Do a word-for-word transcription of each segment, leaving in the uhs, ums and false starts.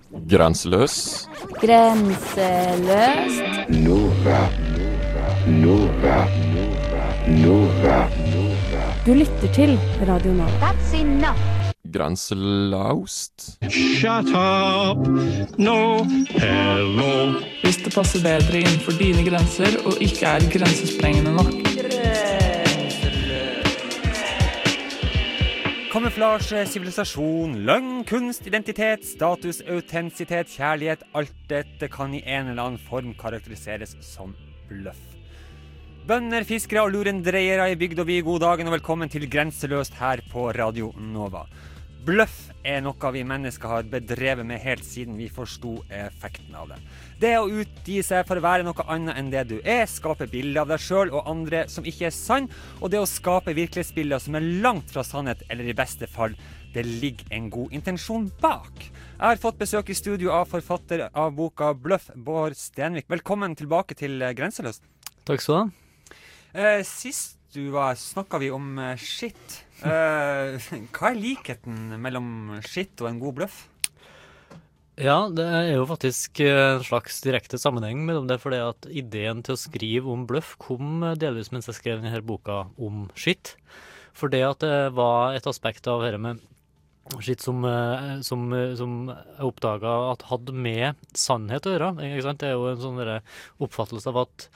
Grenseløs. Grenseløst. Nova. Nova. Nova. Du lytter til Radio Nova. That's enough. Grenselaust. Shut up! No! Hello! Hvis det passer bedre innenfor dine grenser og ikke er grensesprengende nok. Kamuflasje, sivilisasjon, løgn, kunst, identitet, status, autentisitet, kjærlighet, alt dette kan i en eller annen form karakteriseres som bløff. Bønder, fiskere og lurendreiere i bygd og by, god dagen og velkommen til Grenseløst her på Radio Nova. Bløff er noe vi mennesker har bedrevet med helt siden vi forstod effekten av det. Det å utgi seg for å være noe annet enn det du er, skape bilder av deg selv og andre som ikke er sann, og det å skape virkelighetsbilder som er langt fra sannhet, eller i beste fall, det ligger en god intensjon bak. Jeg har fått besøk i studio av forfatter av boka Bløff, Bård Stenvik. Velkommen tilbake til Grenseløst. Takk skal du ha. Eh, sist du var, snakket vi om uh, shit. Uh, hva er likheten mellom shit og en god bløff? Ja, det er jo faktisk en slags direkte sammenheng mellom det, fordi at ideen til å skrive om bløff kom delvis mens jeg skrev denne boka om shit. For det at det var et aspekt av dette med shit som, som, som jeg oppdaget at hadde med sannhet å gjøre. Ikke sant? Det er jo en sånn der oppfattelse av at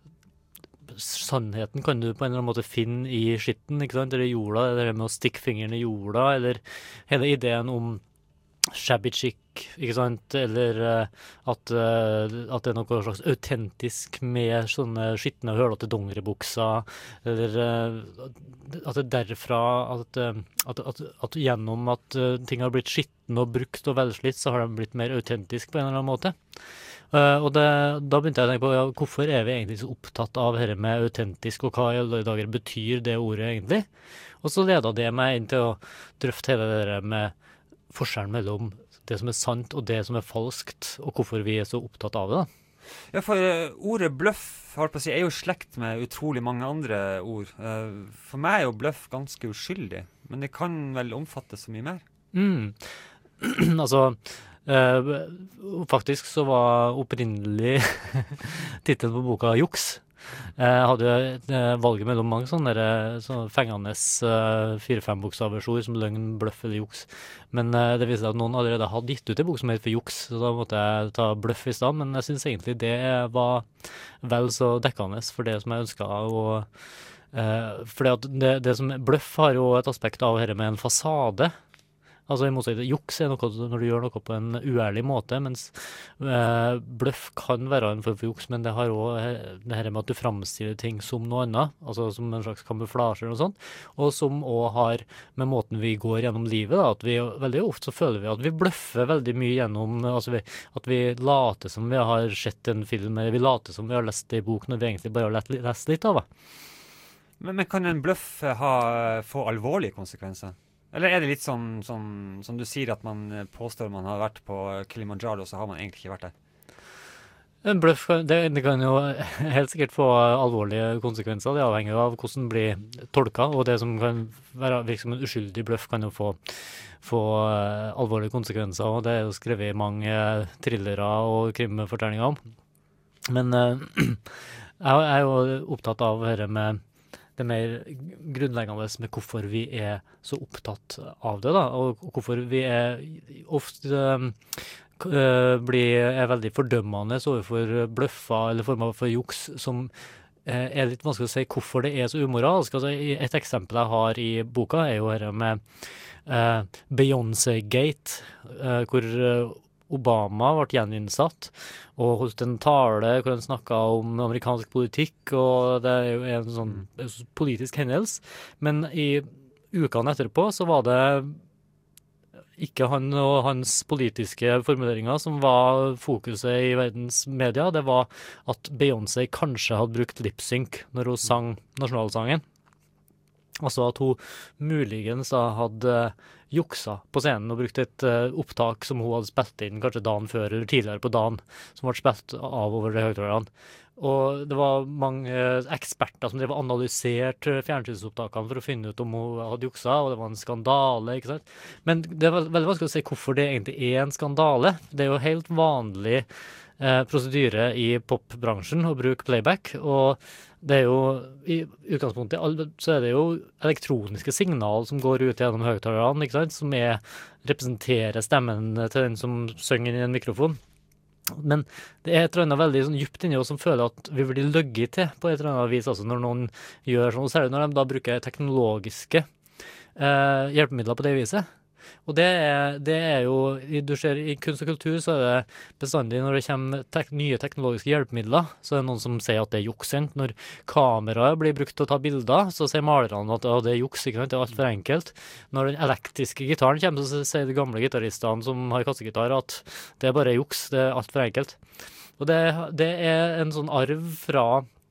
sannheten kan du på en eller annen måte finne i skitten, ikke sant? Eller i jorda, eller det med å stikke fingeren i jorda, eller hele ideen om shabby chic, ikke sant? Eller uh, at, uh, at det er noe slags autentisk med sånne skittende og hølete dongeribukser, eller uh, at det derfra at, uh, at, at, at gjennom at uh, ting har blitt skitten og brukt og velslitt, så har de blitt mer autentisk på en eller annen måte. Uh, og det, da begynte jeg å tenke på ja, hvorfor er vi egentlig så opptatt av dette med autentisk, og hva i alle dager betyr det ordet egentlig? Og så ledet det meg inn til å drøfte hele det med forskjellen mellom det som er sant og det som er falskt, og hvorfor vi er så opptatt av det da. Ja, for uh, ordet bløff holdt på å si, er jo slekt med utrolig mange andre ord. Uh, for meg er jo bløff ganske uskyldig, men det kan vel omfatte så mye mer. Mm. altså... Uh, faktisk så var opprinnelig titelen på boka Juks. Jeg uh, hadde uh, valget mellom mange sånne, der, sånne fengende uh, fire-fem bokstaversord som løgn, bløff eller juks. Men uh, det viste seg at noen allerede hadde gitt ut en bok som het for juks, så da måtte jeg ta bløff i stedet. Men jeg synes egentlig det var vel så dekkende for det som jeg ønsket. Og, uh, fordi at det, det som bløff har jo et aspekt av dette med en fasade. Altså i motsetning til juks er noe når du gjør noe på en uærlig måte, mens eh, bløff kan være en form for juks, men det har også det her med at du framstiller ting som noe annet, altså som en slags kamuflasje eller noe sånt, og som også har med måten vi går gjennom livet, da, at vi veldig ofte så føler vi at vi bløffer veldig mye gjennom, altså vi, at vi later som vi har sett en film, eller vi later som vi har lest en bok når vi egentlig bare har lest, lest litt av det. Men, men kan en bløff ha, få alvorlige konsekvenser? Eller er det litt sånn, sånn som du sier at man påstår man har vært på Kilimanjaro, så har man egentlig ikke vært der? En bløff, det, det kan jo helt sikkert få alvorlige konsekvenser. Det avhenger av hvordan det blir tolket, og det som kan være virke som en uskyldig bløff kan jo få, få uh, alvorlige konsekvenser, og det er jo skrevet i mange thrillere og krimfortellinger om. Men uh, jeg er jo opptatt av dette med det mer grunnleggende med hvorfor vi er så opptatt av det, da, og hvorfor vi er ofte uh, blir, er veldig fordømmende overfor bløffer eller former for juks som uh, er litt vanskelig å si hvorfor det er så umoralsk. Altså, et eksempel jeg har i boka er jo her med uh, Beyoncé-gate, uh, hvor uh, Obama ble gjeninnsatt og holdt en tale hvor han snakket om amerikansk politikk, og det er jo en sånn politisk hendelse. Men i ukene etterpå så var det ikke han og hans politiske formuleringer som var fokuset i verdens media. Det var at Beyoncé kanskje hadde brukt lip-sync når hun sang nasjonalsangen. Altså at hun muligens da hadde juksa på scenen og brukt et uh, opptak som hun hadde spilt inn kanskje dagen før eller tidligere på dagen, som ble spilt av over de høyttalerne. Og det var mange uh, eksperter som drev og analyserte fjernsynsopptakene for å finne ut om hun hadde juksa, og det var en skandale, ikke sant? Men det er veldig vanskelig å si hvorfor det egentlig er en skandale. Det er jo helt vanlig uh, prosedyre i popbransjen å bruke playback, og det er jo, i utgangspunktet, så er det jo elektroniske signal som går ut gjennom høyttalerne, ikke sant, som er, representerer stemmen til den som synger i en mikrofon. Men det er et eller annet veldig sånn djupt inni oss som føler at vi blir løgget til på et eller annet vis, altså når noen gjør sånn, og særlig når de da bruker teknologiske eh, hjelpemidler på det viset. Og det er, det er jo, du ser i kunst og kultur så er det bestandig når det kommer tek nye teknologiske hjelpemidler, så er det noen som sier at det er juksent. Når kameraet blir brukt til å ta bilder, så sier malerne at ja, det er juks, ikke sant? Det er alt for enkelt. Når den elektriske gitaren kommer, så sier de gamle gitaristene som har kassegitar at det er bare juks, det er alt for enkelt. Og det, det er en sånn arv fra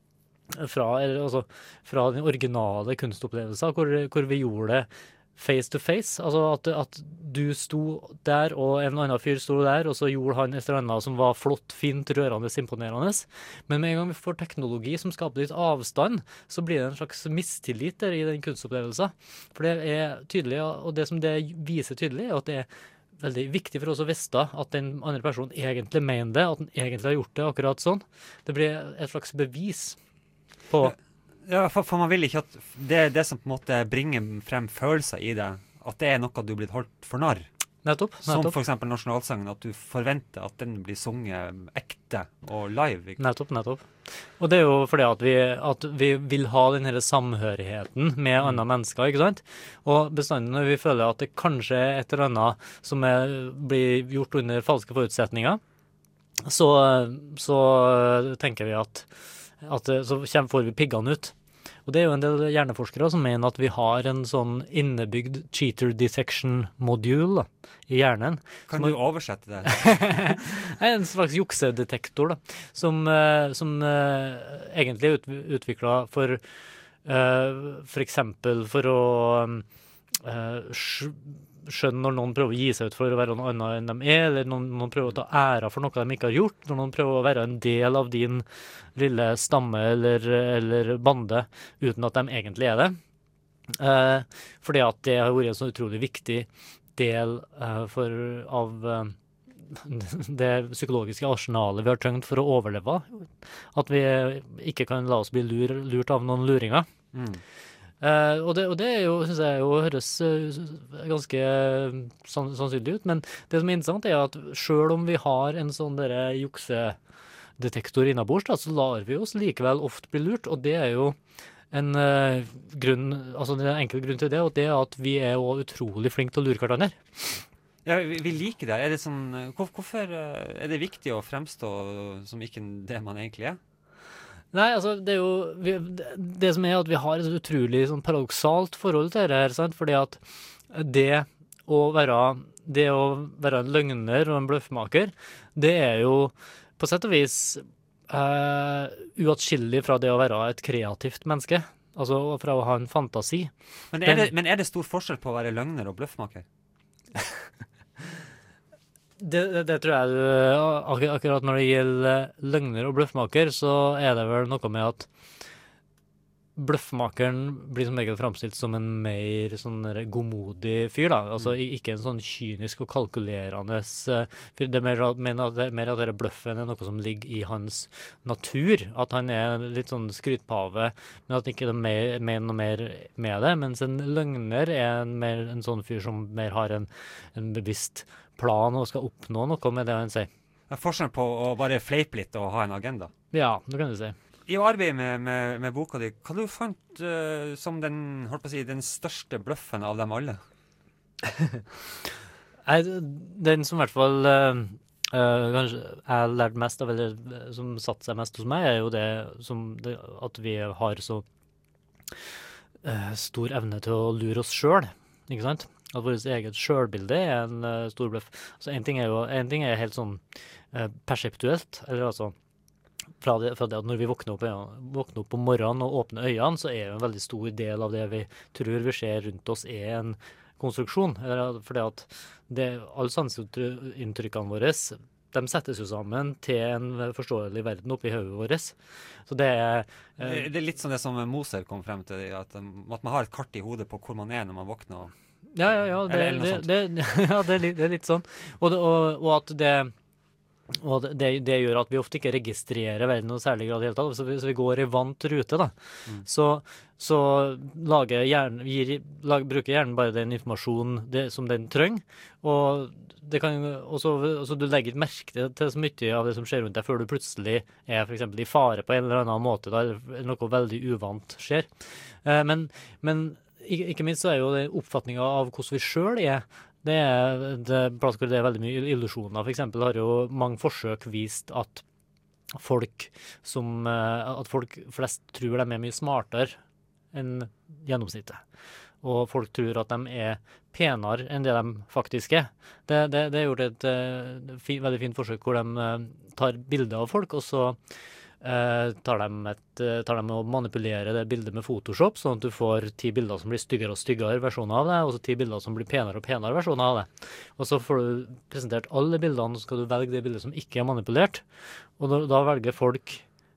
fra, eller, altså, fra den originale kunstopplevelsen, hvor, hvor vi gjorde det face to face, altså at, at du sto der og en annen fyr sto der, og så gjorde han et eller annet som var flott, fint, rørende, imponerende. Men med en gang vi får teknologi som skaper litt avstand, så blir det en slags mistillit der i den kunstopplevelsen. For det er tydelig, og det som det viser tydelig, er at det er veldig viktig for oss å vite at den andre personen egentlig mener det, at den egentlig har gjort det akkurat sånn. Det blir et slags bevis på... Ja, for, for man vil ikke at det er det som på en måte bringer frem følelser i deg, at det er noe du er blitt holdt for narr. Nettopp, nettopp. Som for eksempel nasjonalsangen, at du forventer at den blir sunget ekte og live. Ikke? Nettopp, nettopp. Og det er jo fordi at vi, at vi vil ha den her samhørigheten med mm. andre mennesker, ikke sant? Og bestandig når vi føler at det kanskje er et eller annet som er, blir gjort under falske forutsetninger, så, så tenker vi at at så kommer, får vi piggene ut. Og det er jo en del hjerneforskere som mener at vi har en sånn innebygd cheater detection module i hjernen. Kan du oversette det? En slags juksedetektor da, som, som uh, egentlig er ut, utviklet for uh, for eksempel for å uh, skjønne når noen prøver å gi seg ut for å være noe annet enn de er, eller noen, noen prøver å ta æra for noe de ikke har gjort, når noen prøver å være en del av din lille stamme eller, eller bande, uten at de egentlig er det. Eh, fordi at det har vært en så utrolig viktig del eh, for, av eh, det psykologiske arsenalet vi har trengt for å overleve, at vi ikke kan la oss bli lur, lurt av noen luringer. Mm. Uh, og, det, og det er jo, synes jeg, jo høres uh, ganske uh, sann, sannsynlig ut, men det som er interessant er at selv om vi har en sånn der juksedetektor innabords, da, så lar vi oss likevel ofte bli lurt, og det er jo en uh, grunn, altså det er en enkel grunn til det, og det er at vi er jo utrolig flinke til å lure hverandre. Ja, vi, vi liker det. Er det sånn, hvor, hvorfor uh, er det viktig å fremstå som ikke det man egentlig er? Nei, altså, det er jo, vi, det, det som er at vi har et utrolig sånn paradoksalt forhold til det her, sant? Fordi at det å være, det å være en løgner og en bløffmaker, det er jo på sett og vis uh, uatskillig fra det å være et kreativt menneske, altså fra å ha en fantasi. Men er, det, men er det stor forskjell på å være løgner og bløffmaker? Det, det, det tror jeg du, ak akkurat når det gjelder løgner og bløffmaker, så er det vel noe med at bløffmakeren blir som regel fremstilt som en mer sånn godmodig fyr, da. Altså mm. ikke en sånn kynisk og kalkulerende fyr. Det er mer, mer, mer at det bløffen er noe som ligger i hans natur. At han er litt sånn skrytpave, men at ikke de mener noe mer med det. Mens en løgner er en, mer, en sånn fyr som mer har en, en bevisst plan og skal oppnå noe med det han sier. Det er forskjell på å bare fleipe litt og ha en agenda. Ja, det kan du si. I arbeidet med, med, med boka di, hva du fant uh, som den, holdt på å si, den største bløffen av dem alle? Nei, den som i hvert fall uh, uh, kanskje jeg har lært mest av, eller som satt seg mest hos meg, er jo det, som det at vi har så uh, stor evne til å lure oss selv, ikke sant? At vårt eget selvbilde er en uh, stor bløff. Altså en ting er jo, en ting er helt sånn uh, perseptuelt, eller altså fra det, fra det at når vi våkner opp, øynene, våkner opp om morgenen og åpner øynene, så er jo en veldig stor del av det vi tror vi ser rundt oss er en konstruksjon. Fordi at det, alle sanseinntrykkene våre, de settes jo sammen til en forståelig verden oppi hodet vårt. Så det er... Eh, det er litt sånn det som Moser kom frem til, at, at man har et kart i hodet på hvor man er når man våkner. Ja, ja, ja. Det, eller, eller det, det, ja, det, er litt, det er litt sånn. Og, det, og, og at det... Og det, det gjør at vi ofte ikke registrerer verden i noe særlig grad i hele tatt. Så vi, så vi går i vant rute, da. Mm. Så, så lager hjernen, gir, lag, bruker hjernen bare den informasjonen det, som den trenger. Og det kan også, også du legger et merke til, til så mye av det som skjer rundt deg, før du plutselig er for eksempel i fare på en eller annen måte, da noe veldig uvant skjer. Eh, men, men ikke, ikke minst så er jo det oppfatningen av hvordan vi selv er. Det er, det, det er veldig mye illusjoner. For eksempel har jo mange forsøk vist at folk, som, at folk flest tror de er mye smartere enn gjennomsnittet. Og folk tror at de er penere enn det de faktisk er. Det, det, det er gjort et uh, fi, veldig fint forsøk hvor de uh, tar bilder av folk, og så Uh, tar, de et, uh, tar de og manipulerer det bildet med Photoshop, sånn at du får ti bilder som blir styggere og styggere versjoner av det, og så ti bilder som blir penere og penere versjoner av det. Og så får du presentert alle bildene, så skal du velge det bildet som ikke er manipulert. Og da, da velger folk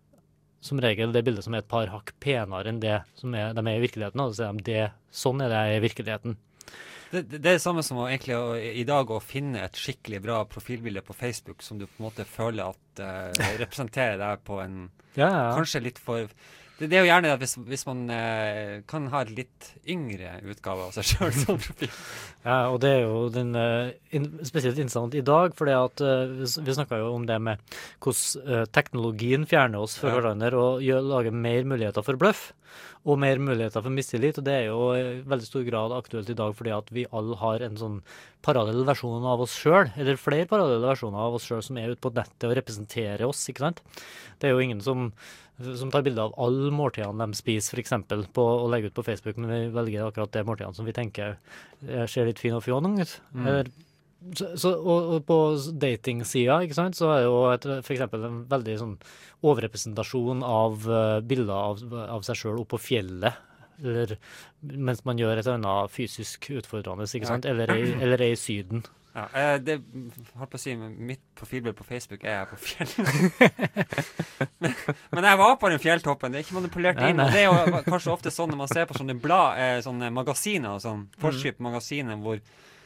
som regel det bildet som er et par hakk penere enn det som er, de er i virkeligheten, og så sier de det, sånn er det i virkeligheten. Det, det er det samme som å, egentlig, å, i dag å finne et skikkelig bra profilbilde på Facebook som du på en måte føler at uh, representerer deg på en ja, ja. kanskje litt for... Det, det er jo gjerne at hvis, hvis man uh, kan ha et litt yngre utgave av seg selv som profil. Ja, og det er jo den, uh, in, spesielt interessant i dag, fordi at uh, vi, vi snakket jo om det med hvordan uh, teknologien fjerner oss fra hverandre ja. og gjør, lager mer muligheter for bløff. Og mer muligheter for mistillit, og det er jo i veldig stor grad aktuelt i dag fordi at vi alle har en sånn parallell versjon av oss selv, eller flere parallelle versjoner av oss selv som er ute på nettet og representerer oss, ikke sant? Det er jo ingen som, som tar bilder av alle måltidene de spiser, for eksempel, på, og legger ut på Facebook, men vi velger akkurat det måltidene som vi tenker ser litt fin og fjåning ut. Mm. Eller, så, så, og, og på dating-sida, ikke sant, så er det jo et, for eksempel en veldig sånn overrepresentasjon av uh, bilder av, av seg selv oppe på fjellet, eller mens man gjør et eller annet fysisk utfordrende, ikke sant, eller, i, eller i syden. Ja, eh, det holdt på å si, mitt profilbilde på Facebook er jeg på fjellet. men, men jeg var på den fjelltoppen, det er ikke manipulert inn, og det er jo kanskje ofte sånn når man ser på sånne blad, eh, sånne magasiner, sånn forskrift magasiner, hvor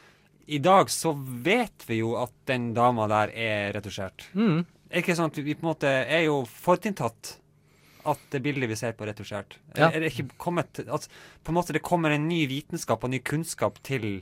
i dag så vet vi jo at den dama der er retusjert. Mm. Er det ikke sånn at vi på en måte er jo forutinntatt at det bildet vi ser på er retusjert? Ja. Er det ikke kommet, at på en måte det kommer en ny vitenskap og ny kunnskap til,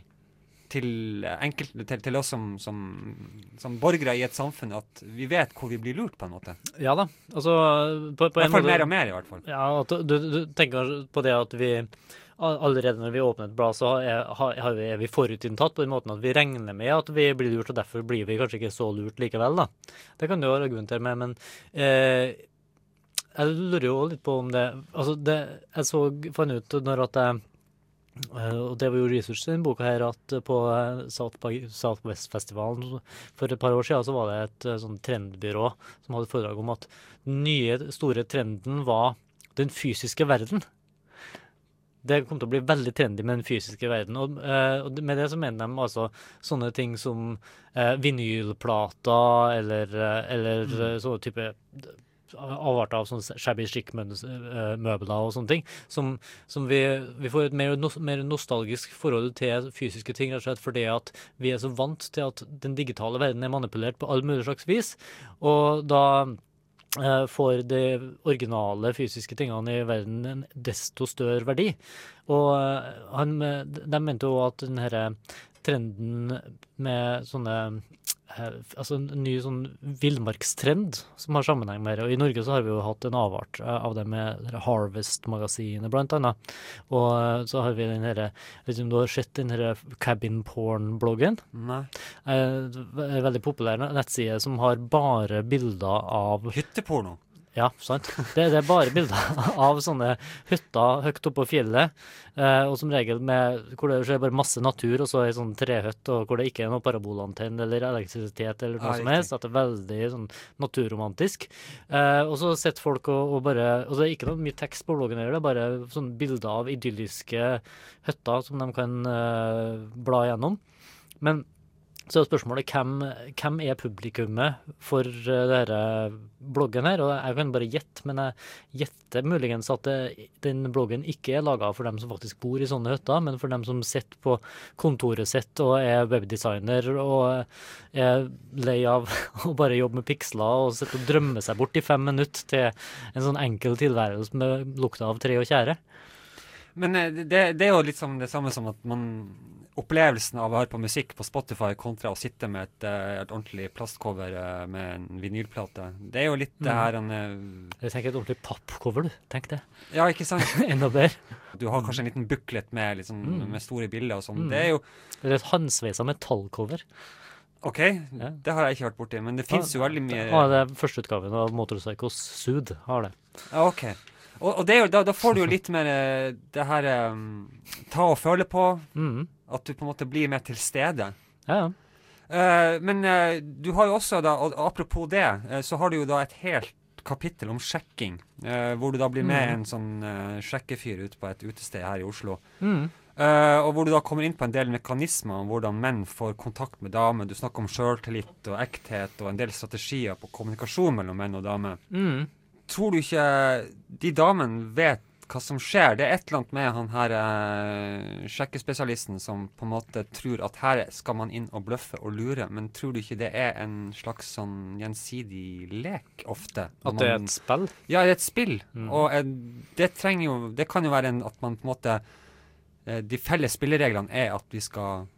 til, enkelt, til, til oss som, som, som borgere i et samfunn, at vi vet hvor vi blir lurt på en måte? Ja da, altså... På, på I hvert fall mer og mer i hvert fall. Ja, at du, du tenker på det at vi... Allerede når vi åpner et blad, så er, er, er vi forutinntatt på den måten at vi regner med at vi blir lurt, og derfor blir vi kanskje ikke så lurt likevel, da. Det kan du jo argumentere med, men eh, jeg lurer jo litt på om det... Altså, det, jeg så, fant ut når at jeg, og det var jo research i den boka her, at på South by Southwest-festivalen for et par år siden, så var det et sånn trendbyrå som hadde foredrag om at den nye store trenden var den fysiske verden. Det kom til å bli veldig trendy med den fysiske verden, og, uh, og med det så mener de altså sånne ting som uh, vinylplater, eller, uh, eller mm. uh, sånne type avarter av sånne shabby chic-møbler og sånne ting, som, som vi, vi får et mer, no, mer nostalgisk forhold til fysiske ting, rett og slett fordi at vi er så vant til at den digitale verden er manipulert på all mulig slags vis, og da får de originale fysiske tingene i verden en desto større verdi. Og han, de mente jo at denne trenden med sånne, altså en ny sånn villmarkstrend som har sammenheng med det. Og i Norge så har vi jo hatt en avart av det med Harvest-magasinet blant annet. Og så har vi den her, vet du om du har sett den her cabin porn-bloggen? Nei. En veldig populær nettside som har bare bilder av... Hytteporno? Ja, sant. Det, det er bare bilder av sånne hytter høyt oppe på fjellet, eh, og som regel med, hvor det er bare masse natur, og så er sånn trehøtt, og hvor det ikke er noe parabolantenn eller elektrisitet eller noe Ja, som riktig. helst, at det er veldig sånn naturromantisk. Eh, og så sitter folk og, og bare, og det er ikke noe mye tekst på bloggen her, det er bare sånne bilder av idylliske hytter som de kan eh, bla gjennom. Men så er spørsmålet, hvem, hvem er publikummet for uh, denne bloggen her? Og jeg kan bare gjette, men jeg gjetter muligens at det, den bloggen ikke er laget for dem som faktisk bor i sånne hytter, men for dem som sitter på kontoret sitt og er webdesigner og er lei av å bare jobbe med piksler og sitte og drømme seg bort i fem minutter til en sånn enkel tilværelse med lukta av tre og tjære. Men eh, det, det er jo litt som det samme som at man opplevelsen av å høre på musikk på Spotify kontra å sitte med et, eh, et ordentlig plastcover eh, med en vinylplate. Det er jo litt det her en, eh, Jeg tenker et ordentlig pappcover, du. Tenk det. Ja, ikke sant? Enda bedre. Du har kanskje en liten booklet med, liksom, Mm. med store bilder og sånn. Mm. Det er jo Eller et håndsveisa metallcover. OK, det har jeg ikke vært borti, men det finnes jo veldig mye Ja, det er førsteutgaven av Motorcycles Sud har det. Ja, OK. Og, og det er jo, da, da får du jo litt mer eh, det her eh, ta og føle på. Mm. At du på en måte blir mer til stede. Ja, ja. Eh, men eh, du har jo også da, og apropos det, eh, så har du jo da et helt kapittel om sjekking, eh, hvor du da blir med Mm. en sånn eh, sjekkefyr ut på et utested her i Oslo. Mm. Eh, og hvor du da kommer inn på en del mekanismer om hvordan menn får kontakt med damer. Du snakker om selvtillit og ekthet og en del strategier på kommunikasjon mellom menn og damer. Mm. Tror du ikke de damene vet hva som skjer? Det er et eller annet med han her eh, sjekkespesialisten som på en måte tror at her skal man inn og bløffe og lure, men tror du ikke det er en slags sånn gjensidig lek ofte? Når At det er man- et spill? Ja, det er et spill. Mm. Og eh, det trenger jo Det kan jo være en, at man på en måte eh, De felles spillereglene er at vi skal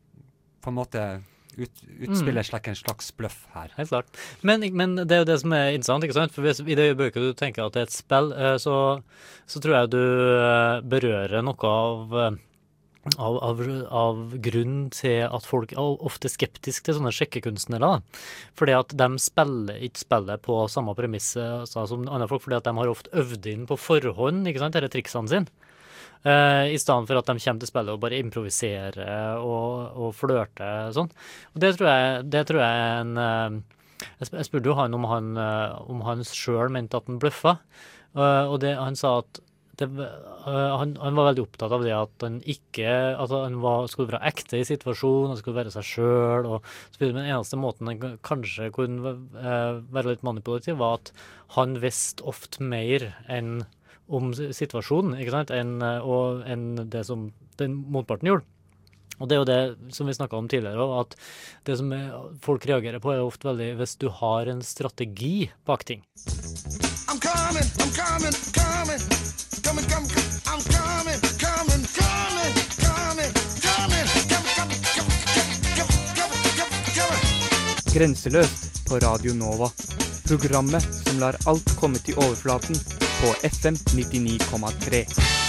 på en måte ut, utspille slik en slags bløff her. Helt klart. Men, men det er jo det som er interessant, ikke sant? For hvis, i det øyeblikket du tenker at det er et spill, eh, så, så tror jeg du eh, berører noe av, eh, av, av, av grunnen til at folk er ofte skeptiske til sånne sjekkekunstnere. Da. Fordi at de spiller ikke spiller på samme premisse altså, som andre folk, fordi at de har ofte øvd inn på forhånd, ikke sant, disse triksene sine. Uh, I stedet for at de kommer til spillet og bare improviserer og, og flørter sånn. Og det tror jeg, det tror jeg er en uh, Jeg, sp jeg spurte jo han om han, uh, om han selv mente at han bløffa, uh, og det, han sa at det, uh, han, han var veldig opptatt av det at han ikke at han var, skulle være ekte i situasjonen, han skulle være seg selv og så videre. Men den eneste måten han kanskje kunne uh, være litt manipulativ var at han visste ofte mer enn om situasjonen, ikke sant, enn, og, enn det som den motparten gjorde. Og det er jo det som vi snakket om tidligere, at det som er, folk reagerer på er ofte veldig hvis du har en strategi bak ting. I'm coming, I'm coming, coming, coming, coming, I'm coming, coming, coming, coming, coming, coming, coming, coming, coming. Grenseløst på Radio Nova. Programmet som lar alt komme til overflaten på F M nittini komma tre.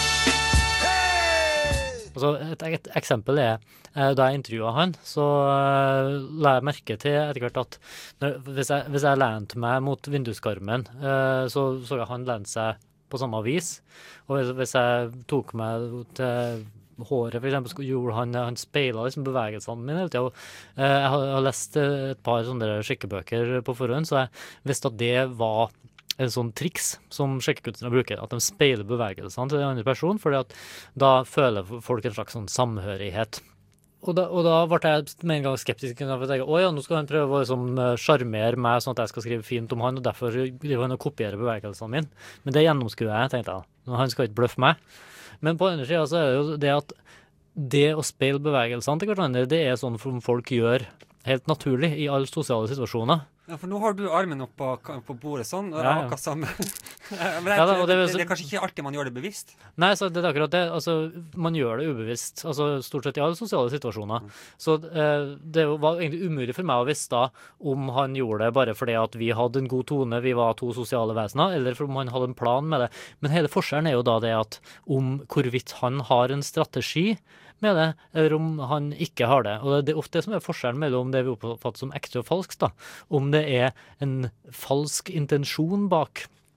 Altså, et, et eksempel er, eh, da jeg intervjuet han, så eh, la jeg merke til etter hvert at når, hvis, jeg, hvis jeg lente meg mot vinduskarmen, eh, så så jeg han lente seg på samme vis. Og hvis, hvis jeg tok meg til håret, for eksempel, så gjorde han, han speilet liksom bevegelsene mine hele tiden. Og, eh, jeg har, jeg har lest et par sånne sjekkebøker på forhånd, så jeg visste at det var en sånn triks som sjekkekunstnere bruker, at de speiler bevegelsene til den andre personen, fordi at da føler folk en slags sånn samhørighet. Og da, og da ble jeg med en gang skeptisk, for jeg tenker, å ja, nå skal han prøve å liksom, sjarmere meg sånn at jeg skal skrive fint om han, og derfor driver han og kopierer bevegelsene mine. Men det gjennomskuer jeg, tenkte jeg. Han skal ikke bløffe meg. Men på den andre siden så er det jo det at det å speile bevegelsene til hverandre, det er sånn som folk gjør helt naturlig i alle sosiale situasjoner. Ja, for nå har du armen opp på, på bordet sånn, og det Ja, er ja. akkurat samme. Men det, Ja, da, og det det, er det, så- det er kanskje ikke alltid man gjør det bevisst. Nei, så det er akkurat det. Altså, man gjør det ubevisst, altså stort sett i alle sosiale situasjoner. Så eh, det var egentlig umulig for meg å vite da om han gjorde det bare fordi at vi hadde en god tone, vi var to sosiale vesener, eller for om han hadde en plan med det. Men hele forskjellen er jo da det at om hvorvidt han har en strategi med det, eller om han ikke har det. Og det er ofte det som er forskjellen mellom det vi oppfatter som ekte og falskt, da. Om det er en falsk intensjon bak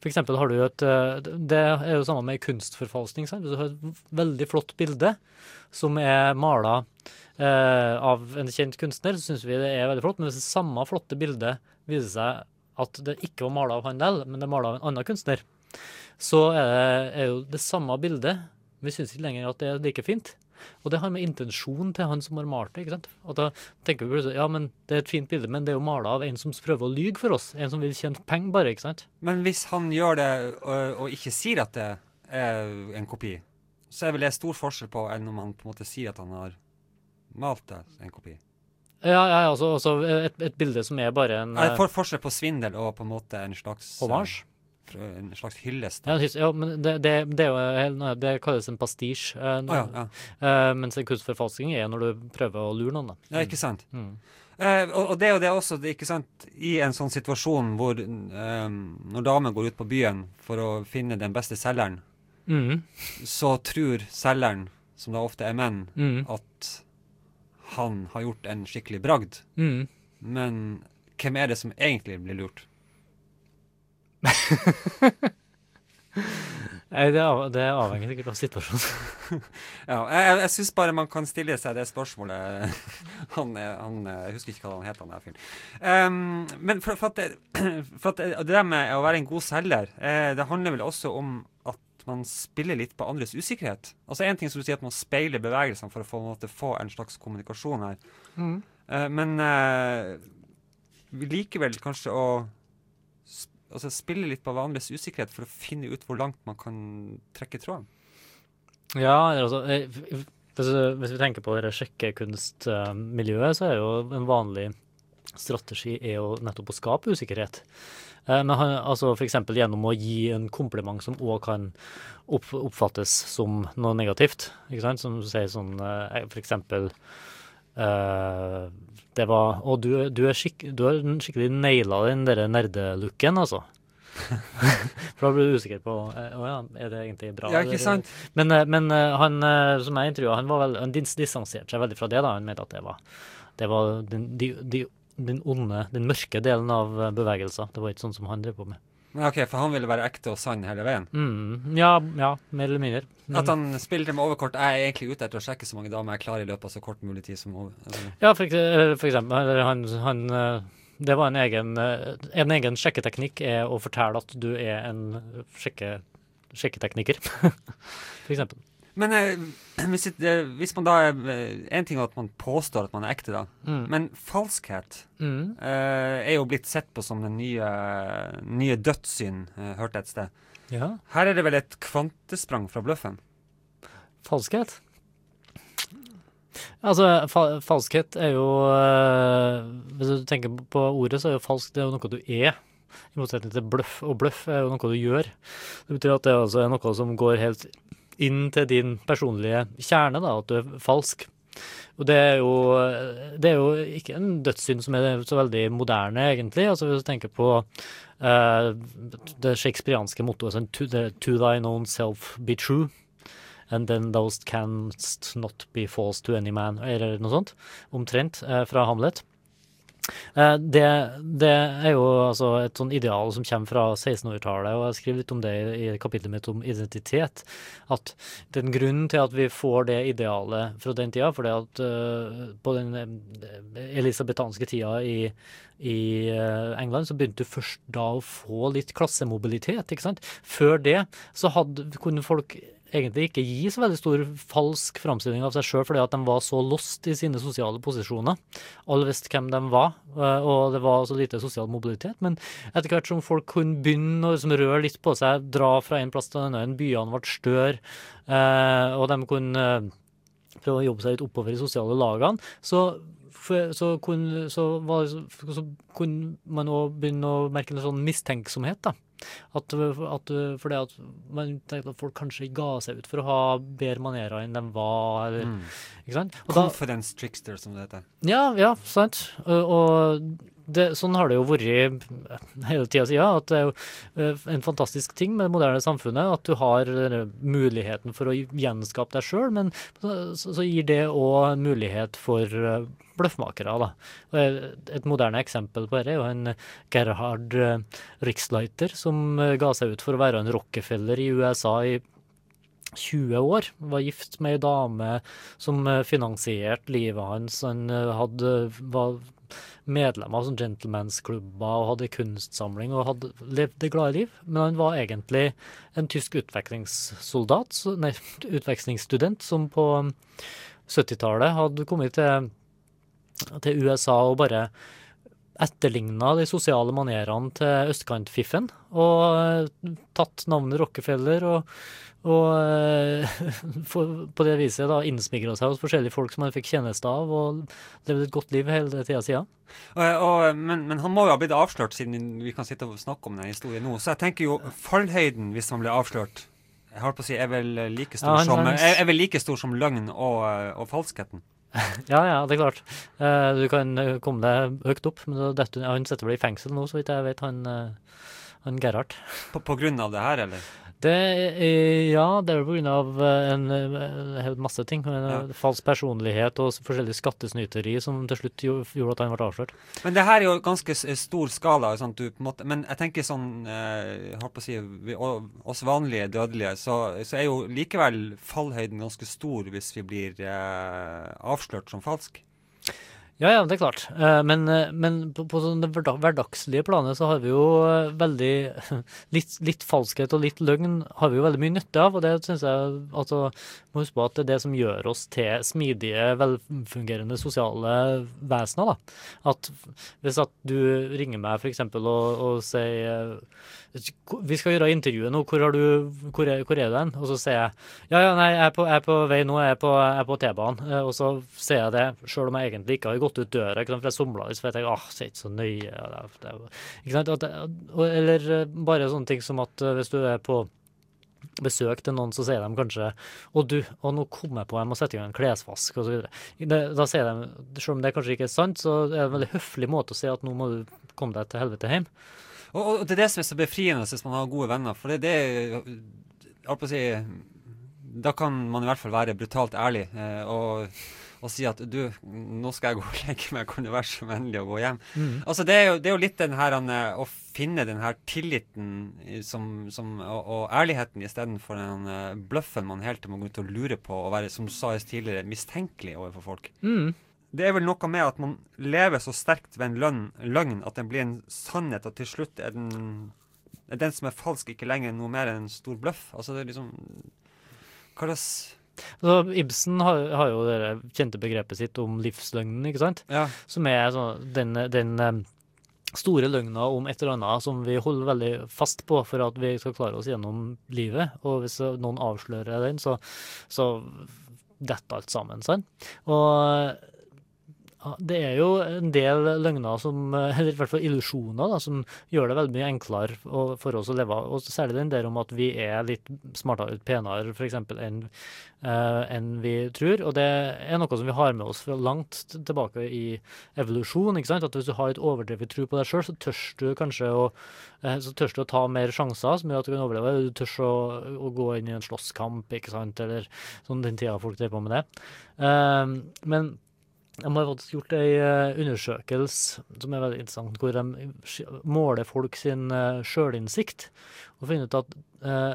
For eksempel har du jo et, eh, det er jo sammen med kunstforfalskning, sant? Hvis du har et veldig flott bilde som er malet eh, av en kjent kunstner, så synes vi det er veldig flott, men hvis det samme flotte bildet viser seg at det ikke var malet av han del, men det er malet av en annen kunstner, så er det er jo det samme bildet. Vi synes ikke lenger at det er like fint. Og det har med intensjon til han som har malt det, ikke sant? Og da tenker vi plutselig, ja, men det er et fint bilde, men det er jo malet av en som prøver å lyge for oss, en som vil tjene penger bare, ikke sant? Men hvis han gjør det og, og ikke sier at det er en kopi, så er vel det stor forskjell på enn om han på en måte sier at han har malt det en kopi. Ja, ja, altså, altså et, et bilde som er bare en... Er det for forskjell på svindel og på en måte en slags... Hommage? En slags hyllest. Ja, ja, men det, det, det, er jo, det kalles en pastisj. Eh, oh, ja, ja. eh, mens en kunstforfalskning er når du prøver å lure noen. Da. Ja, ikke sant. Mm. Eh, og, og det er jo det også, det, ikke sant, i en sånn situasjon hvor eh, når damer går ut på byen for å finne den beste selgeren, mm. så tror selgeren, som da ofte er menn, mm. at han har gjort en skikkelig bragd. Mm. Men hvem er det som egentlig blir lurt? Nei, det, av, det avhenger sikkert av situasjonen. Ja, jeg, jeg synes bare man kan stille seg det spørsmålet. han, er, han jeg husker ikke hva han heter, han der fyren. Um, men for, for, at det, for at det der med å være en god selger, eh, det handler vel også om at man spiller litt på andres usikkerhet. Altså en ting som du sier at man speiler bevegelsene for å få, måte, få en slags kommunikasjon her. Mm. Uh, men uh, vi liker vel kanskje å altså spille litt på hverandres usikkerhet for å finne ut hvor langt man kan trekke tråden. Ja, altså, hvis, hvis vi tenker på det sjekkekunstmiljøet, så er jo en vanlig strategi er jo nettopp å skape usikkerhet. Men han, altså for eksempel gjennom å gi en kompliment som også kan opp, oppfattes som noe negativt, ikke sant? Som du sier sånn, for eksempel Uh, det var, og du, du, er skik, du har skikkelig naila den der nerdelooken, altså. For da blir du usikker på, uh, oh ja, er det egentlig bra? Ja, ikke sant? Men, uh, men uh, han, uh, som jeg intervjuet, han var vel, han dis distanserte seg veldig fra det da, han mente at det var, det var den, de, de, den onde, den mørke delen av bevegelser. Det var ikke sånn som han drev på med. Men ok, for han ville være ekte og sann hele veien? Mm, ja, ja, mer eller mindre. Mm. At han spilte med overkort, jeg er egentlig ute etter å sjekke så mange damer jeg klarer i løpet av så kort mulig tid som over. Altså. Ja, for, for eksempel, han, han, det var en egen, en egen sjekketeknikk er å fortelle at du er en sjekke, sjekketekniker, for eksempel. Men eh, hvis, det, hvis man da er, en ting er at man påstår at man er ekte da, mm. men falskhet mm. eh, er jo blitt sett på som den nye, nye dødssyn, eh, hørte et sted. Ja. Her er det vel et kvantesprang fra bløffen? Falskhet? Altså, fa falskhet er jo, øh, hvis du tenker på ordet, så er jo falsk, det er jo noe du er. I motsetning til bløff, og bløff er jo noe du gjør. Det betyr at det også er noe som går helt inn til din personlige kjerne, da, at du er falsk. Og det er jo, det er jo ikke en dødssyn som er så veldig moderne, egentlig. Altså, hvis du tenker på uh, det shakespearianske mottoet, sånn, to, the, to thine own self be true, and then thou canst not be false to any man, eller noe sånt, omtrent, uh, fra Hamlet. Uh, det, det er jo altså et sånn ideal som kommer fra sekstenhundretallet, og jeg skriver litt om det i, i kapitlet mitt om identitet, at den grunnen til at vi får det idealet fra den tida, fordi at uh, på den uh, elisabetanske tida i, i uh, England, så begynte du først da å få litt klassemobilitet, ikke sant? Før det så hadde, kunne folk egentlig ikke gi så veldig stor falsk framstilling av seg selv, fordi at de var så lost i sine sosiale posisjoner. Alle visste hvem de var, og det var så lite sosial mobilitet, men etter hvert som folk kunne begynne å røre litt på seg, dra fra en plass til en annen, byene ble større, og de kunne prøve å jobbe seg litt oppover i sosiale lagene, så så kunne, så, var, så kunne man også begynne å merke en sånn mistenksomhet, da. At, at, fordi at man tenkte at folk kanskje ga seg ut for å ha bedre manerer enn de var, eller, mm. ikke sant? Og Confidence da, trickster, som det heter. Ja, ja, sant. Og, og det, sånn har det jo vært hele tiden siden, at det er jo en fantastisk ting med det moderne samfunnet, at du har denne muligheten for å gjenskape deg selv, men så, så gir det også en mulighet for bløffmakere. Da. Et moderne eksempel på det er jo en Gerhard Riksleiter, som ga seg ut for å være en Rockefeller i U S A i tjue år, var gift med en dame som finansierte livet hans. Han hadde, var medlem av sånn gentleman's-klubber og hadde kunstsamling og hadde levd det glade liv. Men han var egentlig en tysk utvekslingssoldat, nei, utvekslingsstudent, som på syttitallet hadde kommet til, til U S A og bare etterlignet de sosiale manierene til østkantfiffen og tatt navnet Rockefeller og og for, på det viset da innsmigret seg hos forskjellige folk som han fikk tjeneste av, og levde et godt liv hele tiden siden. Og, og, men, men han må jo ha blitt avslørt, siden vi kan sitte og snakke om denne historien nå. Så jeg tenker jo, fallhøyden hvis han ble avslørt, jeg har på å si, er vel like stor, ja, som, er, er vel like stor som løgn og, og falskheten. Ja, ja, det er klart. Uh, du kan komme deg høyt opp, men det, han setter vel i fengsel nå, så vidt jeg vet, han, uh, han Gerhard. På, på grunn av det her, eller? Det er, ja, det er på grunn av en, en masse ting. En ja. Falsk personlighet og forskjellige skattesnyteri som til slutt gjorde at han ble avslørt. Men det her er jo ganske stor skala, sånn, du, på en måte, men jeg tenker sånn, jeg har på å si, vi, oss vanlige dødelige, så, så er jo likevel fallhøyden ganske stor hvis vi blir eh, avslørt som falsk. Ja, ja, det er klart. Men, men på, på sånn det hverdagslige planet så har vi jo veldig litt, litt falskhet og litt løgn har vi jo veldig mye nytte av, og det synes jeg altså, må huske på at det er det som gjør oss til smidige, velfungerende sosiale vesener, da. At hvis at du ringer meg for eksempel og, og sier vi skal gjøre intervjuet nå, hvor, har du, hvor, er, hvor er du hen? Og så sier jeg, ja, ja, nei, jeg er på, jeg er på vei nå, jeg er på, jeg er på T-banen, og så sier jeg det, selv om jeg egentlig ikke har gått ut døra, ikke sant, for jeg somler litt, så vet jeg, ah, det er ikke så nøye, det er, det er, ikke sant, at, eller bare sånne ting som at hvis du er på besøk til noen, så sier de kanskje, og du, og nå kommer jeg på, jeg må sette i gang en klesvask, og så videre. Det, da sier de, selv om det kanskje ikke er sant, så er det en veldig høflig måte å si at nå må du komme deg til helvete hjem. Og, og det er det som er så befriende hvis man har gode venner, for det, det jeg holdt på å si, da kan man i hvert fall være brutalt ærlig, eh, og, og si at du, nå skal jeg gå og legge meg, kan du være så vennlig å gå hjem. Mm. Altså det er, jo, det er jo litt den her, å finne den her tilliten som, som, og, og ærligheten i stedet for den uh, bløffen man helt til må gå ut og lure på, og være, som du sa tidligere, mistenkelig overfor folk. Mm. Det er vel noe med at man lever så sterkt ved en løgn, løgn at den blir en sannhet, og til slutt er den, er den som er falsk ikke lenger noe mer enn en stor bløff. Altså det er liksom, hva er det? Altså, Ibsen har, har jo det kjente begrepet sitt om livsløgnen, ikke sant? Ja. Som er sånn, den, den store løgna om et eller annet som vi holder veldig fast på for at vi skal klare oss gjennom livet. Og hvis noen avslører den, så, så detter alt sammen, sant? Og det er jo en del løgner som, eller i hvert fall illusjoner da, som gjør det veldig mye enklere for oss å leve av. Og særlig den der om at vi er litt smartere, penere for eksempel enn, uh, enn vi tror. Og det er noe som vi har med oss langt tilbake i evolusjon, ikke sant? At hvis du har et overdrevet tro på deg selv, så tørs du kanskje å, uh, så tørs du å ta mer sjanser som gjør at du kan overleve. Du tørs å, å gå inn i en slåsskamp, ikke sant? Eller sånn den tida folk drev på med det. Uh, men de har faktisk gjort en undersøkelse som er veldig interessant, hvor de måler folk sin selvinnsikt, og finner ut at eh,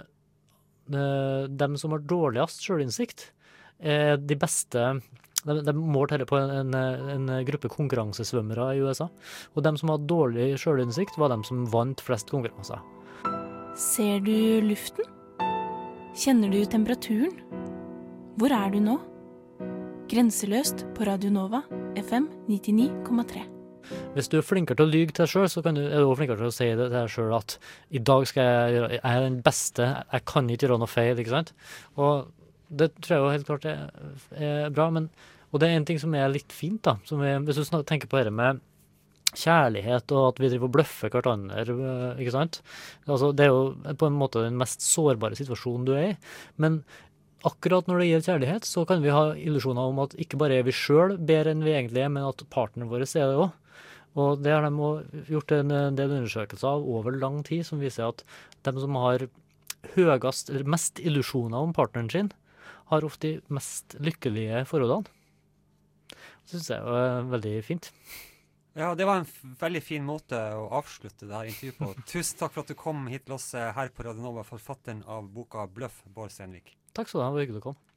de som har dårligst selvinnsikt er de beste. De, de målte dette på en, en, en gruppe konkurransesvømmere i U S A, og de som har dårlig selvinnsikt var de som vant flest konkurranser. Ser du luften? Kjenner du temperaturen? Hvor er du nå? Grenseløst på Radio Nova, F M nittini komma tre. Hvis du er flinkere til å lyge til deg selv, så kan du, er du også flinkere til å si det til deg selv at i dag skal jeg gjøre, jeg er den beste, jeg kan ikke gjøre noe feil, ikke sant? Og det tror jeg jo helt klart er, er bra, men, og det er en ting som er litt fint da, som er, hvis du snak, tenker på dette med kjærlighet og at vi driver og bløffer hvert andre, ikke sant? Altså, det er jo på en måte den mest sårbare situasjonen du er i, men akkurat når det gjelder kjærlighet, så kan vi ha illusjoner om at ikke bare er vi selv bedre enn vi egentlig er, men at partneren vår er det også. Og det har de også gjort en del undersøkelser av over lang tid, som viser at de som har høyest, eller mest illusjoner om partneren sin, har ofte de mest lykkelige forholdene. Det synes jeg er veldig fint. Ja, det var en f veldig fin måte å avslutte det her intervjuet på. Tusen takk for at du kom hit til oss her på Radio Nova, forfatteren av boka Bløff, Bård Stenvik. Takk skal du ha, det var hyggelig å komme.